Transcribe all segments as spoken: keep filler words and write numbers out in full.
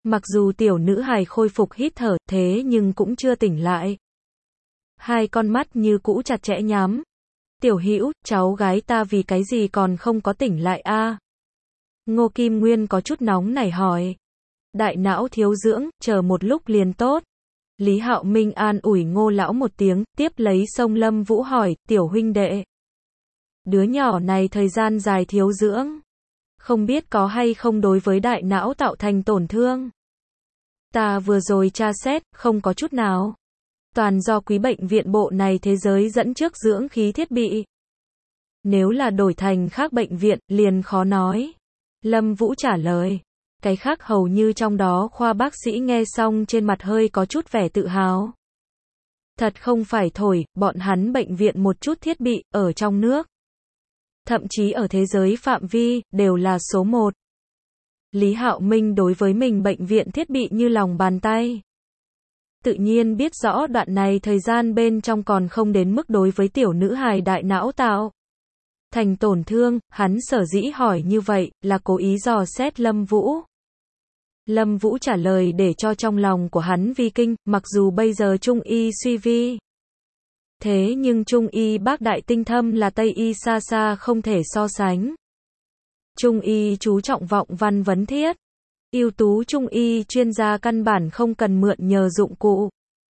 Mặc dù tiểu nữ hài khôi phục hít thở, thế nhưng cũng chưa tỉnh lại. Hai con mắt như cũ chặt chẽ nhắm. Tiểu Hữu, cháu gái ta vì cái gì còn không có tỉnh lại a? Ngô Kim Nguyên có chút nóng nảy hỏi. Đại não thiếu dưỡng, chờ một lúc liền tốt. Lý Hạo Minh an ủi Ngô lão một tiếng, tiếp lấy xông Lâm Vũ hỏi, tiểu huynh đệ. Đứa nhỏ này thời gian dài thiếu dưỡng. Không biết có hay không đối với đại não tạo thành tổn thương. Ta vừa rồi tra xét, không có chút nào. Toàn do quý bệnh viện bộ này thế giới dẫn trước dưỡng khí thiết bị. Nếu là đổi thành khác bệnh viện, liền khó nói. Lâm Vũ trả lời. Cái khác hầu như trong đó khoa bác sĩ nghe xong trên mặt hơi có chút vẻ tự hào. Thật không phải thổi, bọn hắn bệnh viện một chút thiết bị, ở trong nước. Thậm chí ở thế giới phạm vi, đều là số một. Lý Hạo Minh đối với mình bệnh viện thiết bị như lòng bàn tay. Tự nhiên biết rõ đoạn này thời gian bên trong còn không đến mức đối với tiểu nữ hài đại não tạo thành tổn thương, hắn sở dĩ hỏi như vậy, là cố ý dò xét Lâm Vũ. Lâm Vũ trả lời để cho trong lòng của hắn vi kinh, mặc dù bây giờ Trung y suy vi. Thế nhưng Trung y bác đại tinh thâm là Tây y xa xa không thể so sánh. Trung y chú trọng vọng văn vấn thiết. Ưu tú Trung y chuyên gia căn bản không cần mượn nhờ dụng cụ.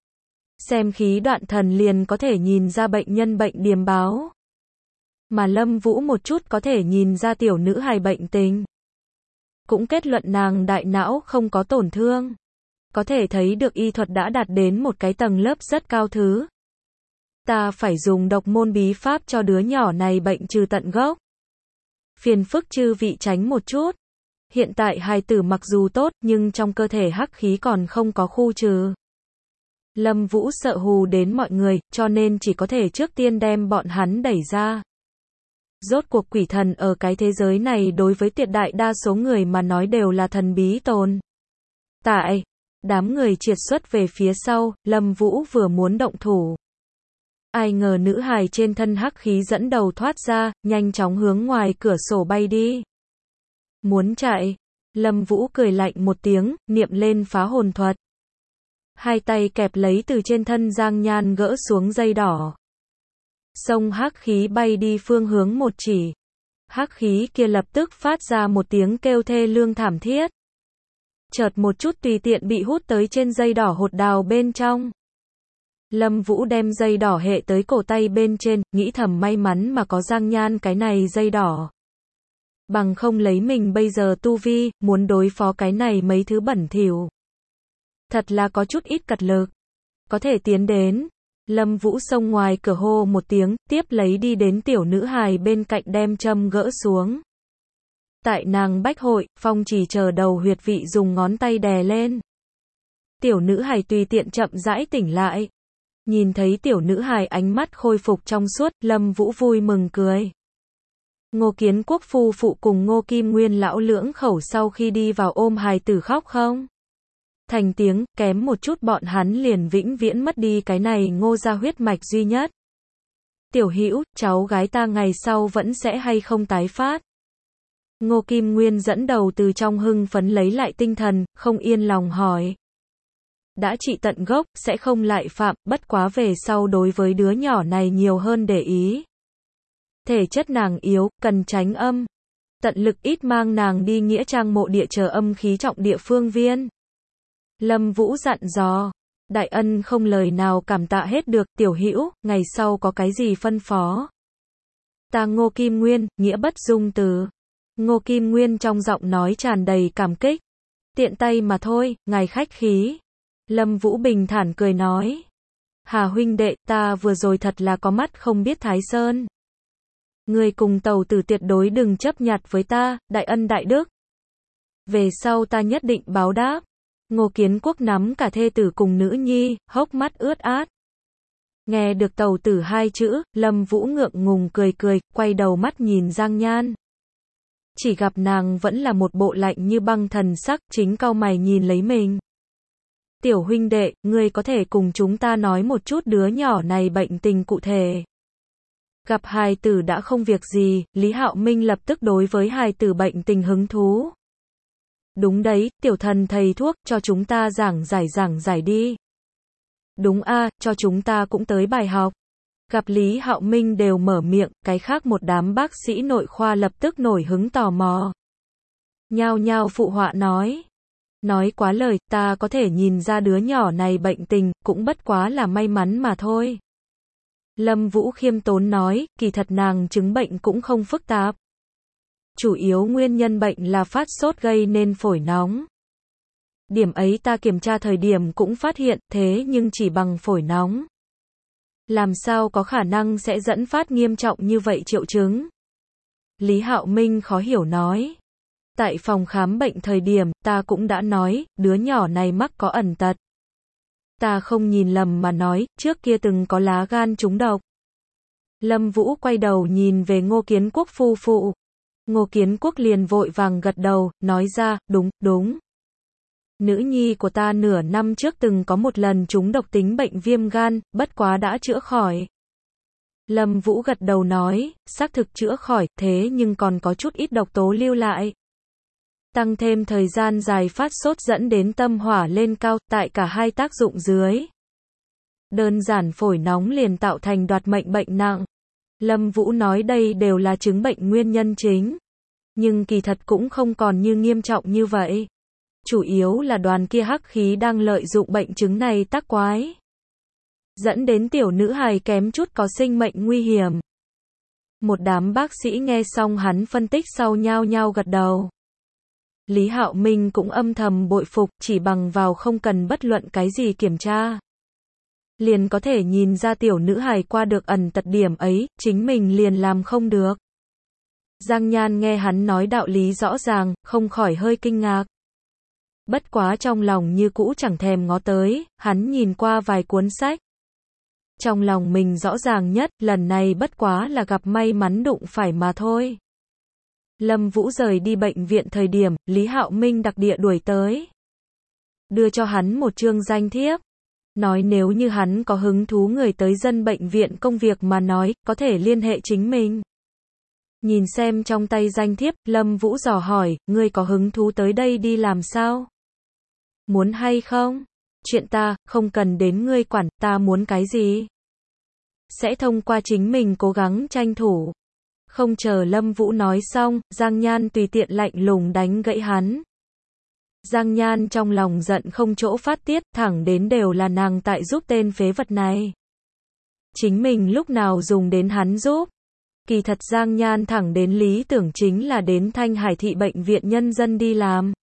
Xem khí đoạn thần liền có thể nhìn ra bệnh nhân bệnh điềm báo. Mà Lâm Vũ một chút có thể nhìn ra tiểu nữ hài bệnh tình. Cũng kết luận nàng đại não không có tổn thương. Có thể thấy được y thuật đã đạt đến một cái tầng lớp rất cao thứ. Ta phải dùng độc môn bí pháp cho đứa nhỏ này bệnh trừ tận gốc. Phiền phức chư vị tránh một chút. Hiện tại hài tử mặc dù tốt nhưng trong cơ thể hắc khí còn không có khu trừ. Lâm Vũ sợ hù đến mọi người, cho nên chỉ có thể trước tiên đem bọn hắn đẩy ra. Rốt cuộc quỷ thần ở cái thế giới này đối với tuyệt đại đa số người mà nói đều là thần bí tồn tại. Đám người triệt xuất về phía sau, Lâm Vũ vừa muốn động thủ. Ai ngờ nữ hài trên thân hắc khí dẫn đầu thoát ra, nhanh chóng hướng ngoài cửa sổ bay đi. Muốn chạy. Lâm Vũ cười lạnh một tiếng, niệm lên phá hồn thuật. Hai tay kẹp lấy từ trên thân Giang Nhan gỡ xuống dây đỏ. Xông hắc khí bay đi phương hướng một chỉ. Hắc khí kia lập tức phát ra một tiếng kêu thê lương thảm thiết. Chợt một chút tùy tiện bị hút tới trên dây đỏ hột đào bên trong. Lâm Vũ đem dây đỏ hệ tới cổ tay bên trên, nghĩ thầm may mắn mà có Giang Nhan cái này dây đỏ. Bằng không lấy mình bây giờ tu vi, muốn đối phó cái này mấy thứ bẩn thỉu. Thật là có chút ít cật lực. Có thể tiến đến. Lâm Vũ xông ngoài cửa hô một tiếng, tiếp lấy đi đến tiểu nữ hài bên cạnh đem châm gỡ xuống. Tại nàng bách hội, phong chỉ chờ đầu huyệt vị dùng ngón tay đè lên. Tiểu nữ hài tùy tiện chậm rãi tỉnh lại. Nhìn thấy tiểu nữ hài ánh mắt khôi phục trong suốt, Lâm Vũ vui mừng cười. Ngô Kiến Quốc phu phụ cùng Ngô Kim Nguyên lão lưỡng khẩu sau khi đi vào ôm hài tử khóc không? Thành tiếng, kém một chút bọn hắn liền vĩnh viễn mất đi cái này Ngô gia huyết mạch duy nhất. Tiểu Hữu, cháu gái ta ngày sau vẫn sẽ hay không tái phát? Ngô Kim Nguyên dẫn đầu từ trong hưng phấn lấy lại tinh thần, không yên lòng hỏi. Đã trị tận gốc, sẽ không lại phạm, bất quá về sau đối với đứa nhỏ này nhiều hơn để ý. Thể chất nàng yếu, cần tránh âm. Tận lực ít mang nàng đi nghĩa trang mộ địa chờ âm khí trọng địa phương viên. Lâm Vũ dặn dò. Đại ân không lời nào cảm tạ hết được, tiểu hữu, ngày sau có cái gì phân phó. Ta Ngô Kim Nguyên, nghĩa bất dung từ. Ngô Kim Nguyên trong giọng nói tràn đầy cảm kích. Tiện tay mà thôi, ngài khách khí. Lâm Vũ bình thản cười nói. Hà huynh đệ, ta vừa rồi thật là có mắt không biết Thái Sơn. Người cùng tàu tử tuyệt đối đừng chấp nhặt với ta, đại ân đại đức. Về sau ta nhất định báo đáp. Ngô Kiến Quốc nắm cả thê tử cùng nữ nhi, hốc mắt ướt át. Nghe được tàu tử hai chữ, Lâm Vũ ngượng ngùng cười cười, quay đầu mắt nhìn Giang Nhan. Chỉ gặp nàng vẫn là một bộ lạnh như băng thần sắc, chính cau mày nhìn lấy mình. Tiểu huynh đệ, ngươi có thể cùng chúng ta nói một chút đứa nhỏ này bệnh tình cụ thể. Gặp hài tử đã không việc gì, Lý Hạo Minh lập tức đối với hài tử bệnh tình hứng thú. Đúng đấy, tiểu thần thầy thuốc, cho chúng ta giảng giải giảng giải đi. Đúng a, cho chúng ta cũng tới bài học. Gặp Lý Hạo Minh đều mở miệng, cái khác một đám bác sĩ nội khoa lập tức nổi hứng tò mò. Nhao nhao phụ họa nói. Nói quá lời, ta có thể nhìn ra đứa nhỏ này bệnh tình, cũng bất quá là may mắn mà thôi. Lâm Vũ khiêm tốn nói, kỳ thật nàng chứng bệnh cũng không phức tạp. Chủ yếu nguyên nhân bệnh là phát sốt gây nên phổi nóng. Điểm ấy ta kiểm tra thời điểm cũng phát hiện, thế nhưng chỉ bằng phổi nóng. Làm sao có khả năng sẽ dẫn phát nghiêm trọng như vậy triệu chứng? Lý Hạo Minh khó hiểu nói. Tại phòng khám bệnh thời điểm, ta cũng đã nói, đứa nhỏ này mắc có ẩn tật. Ta không nhìn lầm mà nói, trước kia từng có lá gan trúng độc. Lâm Vũ quay đầu nhìn về Ngô Kiến Quốc phu phụ. Ngô Kiến Quốc liền vội vàng gật đầu, nói ra, đúng, đúng. Nữ nhi của ta nửa năm trước từng có một lần trúng độc tính bệnh viêm gan, bất quá đã chữa khỏi. Lâm Vũ gật đầu nói, xác thực chữa khỏi, thế nhưng còn có chút ít độc tố lưu lại. Tăng thêm thời gian dài phát sốt dẫn đến tâm hỏa lên cao, tại cả hai tác dụng dưới. Đơn giản phổi nóng liền tạo thành đoạt mệnh bệnh nặng. Lâm Vũ nói đây đều là chứng bệnh nguyên nhân chính. Nhưng kỳ thật cũng không còn như nghiêm trọng như vậy. Chủ yếu là đoàn kia hắc khí đang lợi dụng bệnh chứng này tác quái. Dẫn đến tiểu nữ hài kém chút có sinh mệnh nguy hiểm. Một đám bác sĩ nghe xong hắn phân tích sau nhao nhao gật đầu. Lý Hạo Minh cũng âm thầm bội phục, chỉ bằng vào không cần bất luận cái gì kiểm tra. Liền có thể nhìn ra tiểu nữ hài qua được ẩn tật điểm ấy, chính mình liền làm không được. Giang Nhan nghe hắn nói đạo lý rõ ràng, không khỏi hơi kinh ngạc. Bất quá trong lòng như cũ chẳng thèm ngó tới, hắn nhìn qua vài cuốn sách. Trong lòng mình rõ ràng nhất, lần này bất quá là gặp may mắn đụng phải mà thôi. Lâm Vũ rời đi bệnh viện thời điểm, Lý Hạo Minh đặc địa đuổi tới. Đưa cho hắn một chương danh thiếp. Nói nếu như hắn có hứng thú người tới dân bệnh viện công việc mà nói, có thể liên hệ chính mình. Nhìn xem trong tay danh thiếp, Lâm Vũ dò hỏi, ngươi có hứng thú tới đây đi làm sao? Muốn hay không? Chuyện ta, không cần đến ngươi quản, ta muốn cái gì? Sẽ thông qua chính mình cố gắng tranh thủ. Không chờ Lâm Vũ nói xong, Giang Nhan tùy tiện lạnh lùng đánh gãy hắn. Giang Nhan trong lòng giận không chỗ phát tiết, thẳng đến đều là nàng tại giúp tên phế vật này. Chính mình lúc nào dùng đến hắn giúp. Kỳ thật Giang Nhan thẳng đến lý tưởng chính là đến Thanh Hải Thị Bệnh viện Nhân dân đi làm.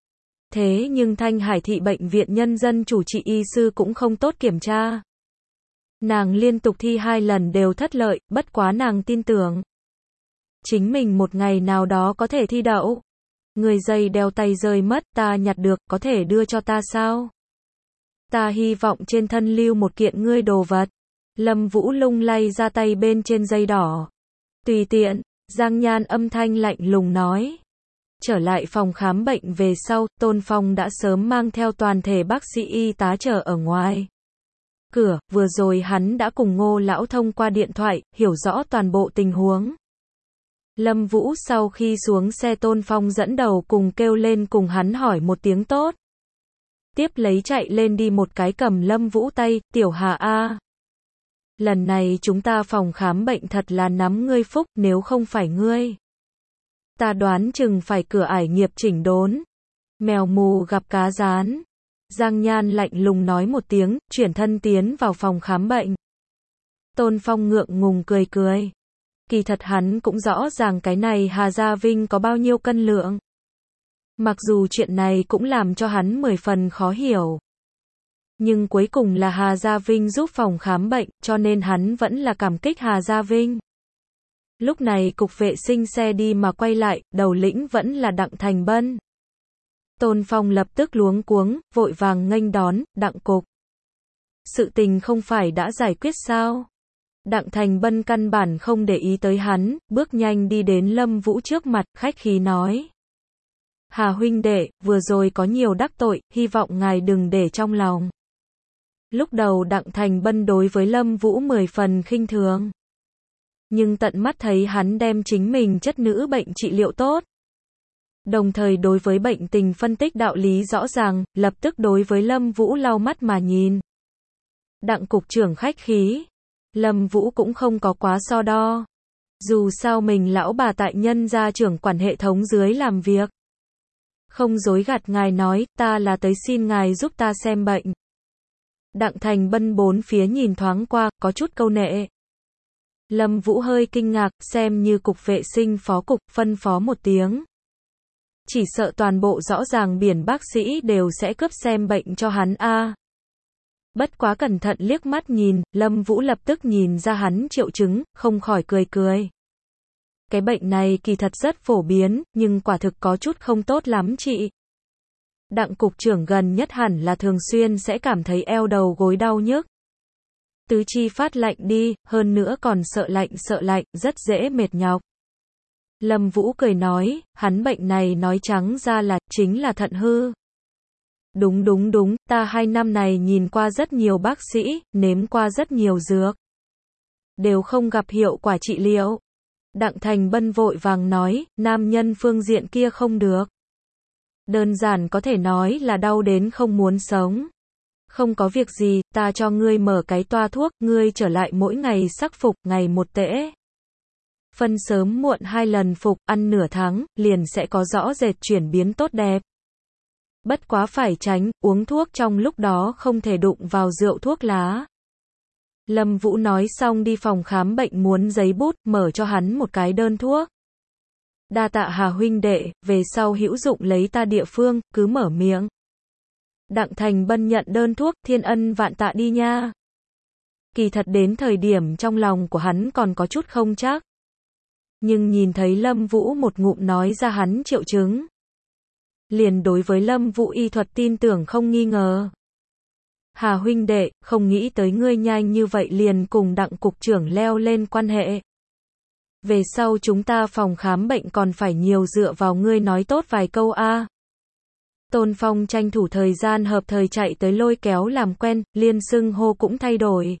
Thế nhưng Thanh Hải Thị Bệnh viện Nhân dân chủ trị y sư cũng không tốt kiểm tra. Nàng liên tục thi hai lần đều thất lợi, bất quá nàng tin tưởng. Chính mình một ngày nào đó có thể thi đậu. Người dây đeo tay rơi mất, ta nhặt được, có thể đưa cho ta sao? Ta hy vọng trên thân lưu một kiện ngươi đồ vật. Lâm Vũ lung lay ra tay bên trên dây đỏ. Tùy tiện, Giang Nhan âm thanh lạnh lùng nói. Trở lại phòng khám bệnh về sau, Tôn Phong đã sớm mang theo toàn thể bác sĩ y tá chờ ở ngoài cửa, vừa rồi hắn đã cùng Ngô lão thông qua điện thoại, hiểu rõ toàn bộ tình huống. Lâm Vũ sau khi xuống xe Tôn Phong dẫn đầu cùng kêu lên cùng hắn hỏi một tiếng tốt. Tiếp lấy chạy lên đi một cái cầm Lâm Vũ tay, tiểu Hà a. Lần này chúng ta phòng khám bệnh thật là nắm ngươi phúc, nếu không phải ngươi. Ta đoán chừng phải cửa ải nghiệp chỉnh đốn. Mèo mù gặp cá rán. Giang Nhan lạnh lùng nói một tiếng, chuyển thân tiến vào phòng khám bệnh. Tôn Phong ngượng ngùng cười cười. Kỳ thật hắn cũng rõ ràng cái này Hà Gia Vinh có bao nhiêu cân lượng. Mặc dù chuyện này cũng làm cho hắn mười phần khó hiểu. Nhưng cuối cùng là Hà Gia Vinh giúp phòng khám bệnh, cho nên hắn vẫn là cảm kích Hà Gia Vinh. Lúc này cục vệ sinh xe đi mà quay lại, đầu lĩnh vẫn là Đặng Thành Bân. Tôn Phong lập tức luống cuống, vội vàng nghênh đón, Đặng cục. Sự tình không phải đã giải quyết sao? Đặng Thành Bân căn bản không để ý tới hắn, bước nhanh đi đến Lâm Vũ trước mặt, khách khí nói. Hà huynh đệ, vừa rồi có nhiều đắc tội, hy vọng ngài đừng để trong lòng. Lúc đầu Đặng Thành Bân đối với Lâm Vũ mười phần khinh thường. Nhưng tận mắt thấy hắn đem chính mình chất nữ bệnh trị liệu tốt. Đồng thời đối với bệnh tình phân tích đạo lý rõ ràng, lập tức đối với Lâm Vũ lau mắt mà nhìn. Đặng cục trưởng khách khí. Lâm Vũ cũng không có quá so đo. Dù sao mình lão bà tại nhân gia trưởng quản hệ thống dưới làm việc. Không dối gạt ngài nói, ta là tới xin ngài giúp ta xem bệnh. Đặng Thành Bân bốn phía nhìn thoáng qua, có chút câu nệ. Lâm Vũ hơi kinh ngạc, xem như cục vệ sinh phó cục, phân phó một tiếng. Chỉ sợ toàn bộ rõ ràng biển bác sĩ đều sẽ cướp xem bệnh cho hắn a. Bất quá cẩn thận liếc mắt nhìn, Lâm Vũ lập tức nhìn ra hắn triệu chứng, không khỏi cười cười. Cái bệnh này kỳ thật rất phổ biến, nhưng quả thực có chút không tốt lắm chị. Đặng cục trưởng gần nhất hẳn là thường xuyên sẽ cảm thấy eo đầu gối đau nhức. Tứ chi phát lạnh đi, hơn nữa còn sợ lạnh sợ lạnh, rất dễ mệt nhọc. Lâm Vũ cười nói, hắn bệnh này nói trắng ra là, chính là thận hư. Đúng đúng đúng, ta hai năm này nhìn qua rất nhiều bác sĩ, nếm qua rất nhiều dược. Đều không gặp hiệu quả trị liệu. Đặng Thành Bân vội vàng nói, nam nhân phương diện kia không được. Đơn giản có thể nói là đau đến không muốn sống. Không có việc gì, ta cho ngươi mở cái toa thuốc, ngươi trở lại mỗi ngày sắc phục, ngày một tễ. Phân sớm muộn hai lần phục, ăn nửa tháng, liền sẽ có rõ rệt chuyển biến tốt đẹp. Bất quá phải tránh, uống thuốc trong lúc đó không thể đụng vào rượu thuốc lá. Lâm Vũ nói xong đi phòng khám bệnh muốn giấy bút, mở cho hắn một cái đơn thuốc. Đa tạ Hà huynh đệ, về sau hữu dụng lấy ta địa phương, cứ mở miệng. Đặng Thành Bân nhận đơn thuốc, thiên ân vạn tạ đi nha. Kỳ thật đến thời điểm trong lòng của hắn còn có chút không chắc. Nhưng nhìn thấy Lâm Vũ một ngụm nói ra hắn triệu chứng. Liền đối với Lâm Vũ y thuật tin tưởng không nghi ngờ. Hà huynh đệ, không nghĩ tới ngươi nhanh như vậy liền cùng Đặng cục trưởng leo lên quan hệ. Về sau chúng ta phòng khám bệnh còn phải nhiều dựa vào ngươi nói tốt vài câu a. Tôn Phong tranh thủ thời gian hợp thời chạy tới lôi kéo làm quen, liên xưng hô cũng thay đổi.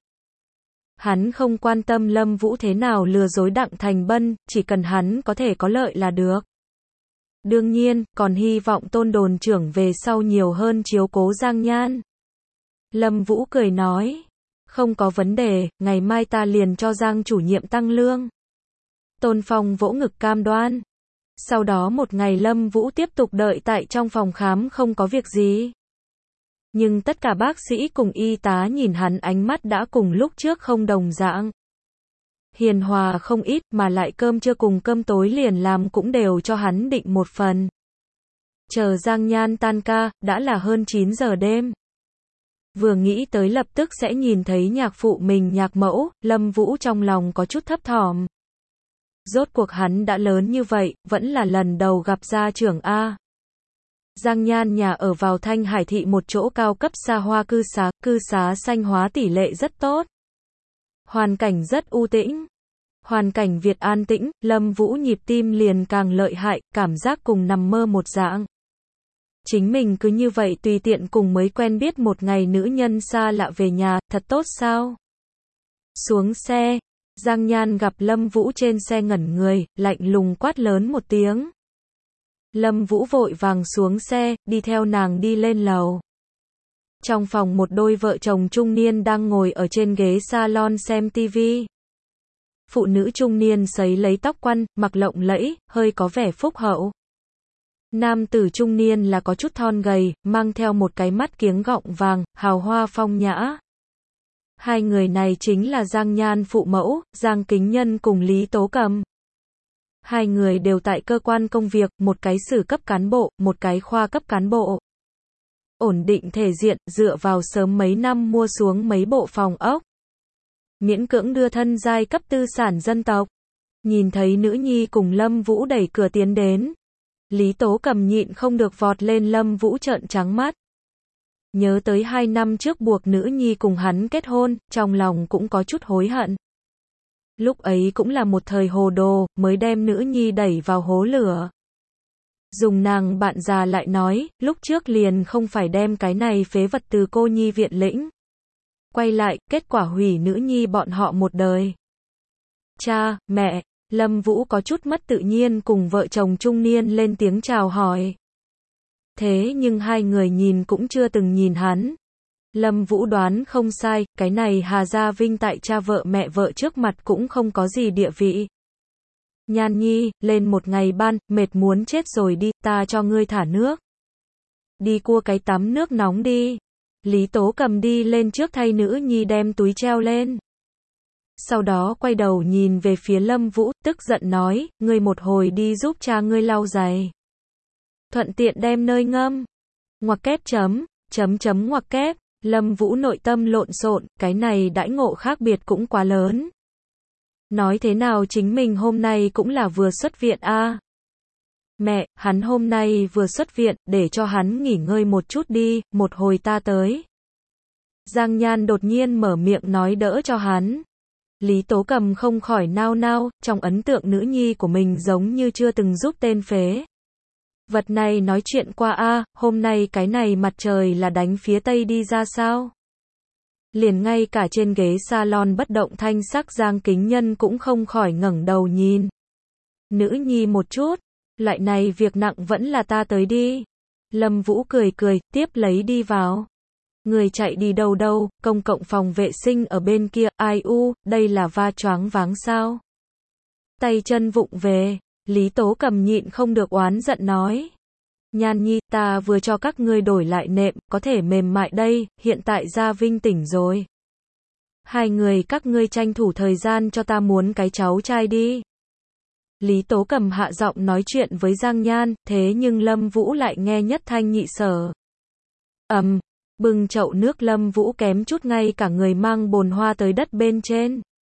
Hắn không quan tâm Lâm Vũ thế nào lừa dối Đặng Thành Bân, chỉ cần hắn có thể có lợi là được. Đương nhiên, còn hy vọng Tôn đồn trưởng về sau nhiều hơn chiếu cố Giang Nhan. Lâm Vũ cười nói, không có vấn đề, ngày mai ta liền cho Giang chủ nhiệm tăng lương. Tôn Phong vỗ ngực cam đoan. Sau đó một ngày Lâm Vũ tiếp tục đợi tại trong phòng khám không có việc gì. Nhưng tất cả bác sĩ cùng y tá nhìn hắn ánh mắt đã cùng lúc trước không đồng dạng. Hiền hòa không ít mà lại cơm trưa cùng cơm tối liền làm cũng đều cho hắn định một phần. Chờ Giang Nhan tan ca, đã là hơn chín giờ đêm. Vừa nghĩ tới lập tức sẽ nhìn thấy nhạc phụ mình nhạc mẫu, Lâm Vũ trong lòng có chút thấp thỏm. Rốt cuộc hắn đã lớn như vậy, vẫn là lần đầu gặp gia trưởng A. Giang Nhan nhà ở vào Thanh Hải thị một chỗ cao cấp xa hoa cư xá, cư xá xanh hóa tỷ lệ rất tốt. Hoàn cảnh rất u tĩnh. Hoàn cảnh Việt an tĩnh, Lâm Vũ nhịp tim liền càng lợi hại, cảm giác cùng nằm mơ một dạng. Chính mình cứ như vậy tùy tiện cùng mới quen biết một ngày nữ nhân xa lạ về nhà, thật tốt sao? Xuống xe, Giang Nhan gặp Lâm Vũ trên xe ngẩn người, lạnh lùng quát lớn một tiếng. Lâm Vũ vội vàng xuống xe, đi theo nàng đi lên lầu. Trong phòng một đôi vợ chồng trung niên đang ngồi ở trên ghế salon xem tivi. Phụ nữ trung niên sấy lấy tóc quăn, mặc lộng lẫy, hơi có vẻ phúc hậu. Nam tử trung niên là có chút thon gầy, mang theo một cái mắt kiếng gọng vàng, hào hoa phong nhã. Hai người này chính là Giang Nhan phụ mẫu, Giang Kính Nhân cùng Lý Tố Cầm. Hai người đều tại cơ quan công việc, một cái sử cấp cán bộ, một cái khoa cấp cán bộ. Ổn định thể diện, dựa vào sớm mấy năm mua xuống mấy bộ phòng ốc. Miễn cưỡng đưa thân giai cấp tư sản dân tộc. Nhìn thấy nữ nhi cùng Lâm Vũ đẩy cửa tiến đến. Lý Tố Cầm nhịn không được vọt lên Lâm Vũ trợn trắng mắt. Nhớ tới hai năm trước buộc nữ nhi cùng hắn kết hôn, trong lòng cũng có chút hối hận. Lúc ấy cũng là một thời hồ đồ, mới đem nữ nhi đẩy vào hố lửa. Dùng nàng bạn già lại nói, lúc trước liền không phải đem cái này phế vật từ cô nhi viện lĩnh. Quay lại, kết quả hủy nữ nhi bọn họ một đời. Cha, mẹ, Lâm Vũ có chút mất tự nhiên cùng vợ chồng trung niên lên tiếng chào hỏi. Thế nhưng hai người nhìn cũng chưa từng nhìn hắn. Lâm Vũ đoán không sai, cái này Hà Gia Vinh tại cha vợ mẹ vợ trước mặt cũng không có gì địa vị. Nhan Nhi, lên một ngày ban, mệt muốn chết rồi đi, ta cho ngươi thả nước. Đi cua cái tắm nước nóng đi. Lý Tố Cầm đi lên trước thay nữ nhi đem túi treo lên. Sau đó quay đầu nhìn về phía Lâm Vũ, tức giận nói, ngươi một hồi đi giúp cha ngươi lau giày. Thuận tiện đem nơi ngâm. Ngoặc kép chấm, chấm chấm ngoặc kép. Lâm Vũ nội tâm lộn xộn, cái này đãi ngộ khác biệt cũng quá lớn. Nói thế nào chính mình hôm nay cũng là vừa xuất viện a. À. Mẹ, hắn hôm nay vừa xuất viện, để cho hắn nghỉ ngơi một chút đi, một hồi ta tới. Giang Nhan đột nhiên mở miệng nói đỡ cho hắn. Lý Tố Cầm không khỏi nao nao, trong ấn tượng nữ nhi của mình giống như chưa từng giúp tên phế vật này nói chuyện qua a, à, hôm nay cái này mặt trời là đánh phía tây đi ra sao? Liền ngay cả trên ghế salon bất động thanh sắc Giang Kính Nhân cũng không khỏi ngẩng đầu nhìn nữ nhi một chút, loại này việc nặng vẫn là ta tới đi. Lâm Vũ cười cười, tiếp lấy đi vào. Người chạy đi đâu đâu, công cộng phòng vệ sinh ở bên kia, ai u, đây là va choáng váng sao? Tay chân vụng về, Lý Tố Cầm nhịn không được oán giận nói. Nhan Nhi, ta vừa cho các ngươi đổi lại nệm, có thể mềm mại đây, hiện tại Gia Vinh tỉnh rồi. Hai người các ngươi tranh thủ thời gian cho ta muốn cái cháu trai đi. Lý Tố Cầm hạ giọng nói chuyện với Giang Nhan, thế nhưng Lâm Vũ lại nghe nhất thanh nhị sở. Ầm, um, bưng chậu nước Lâm Vũ kém chút ngay cả người mang bồn hoa tới đất bên trên.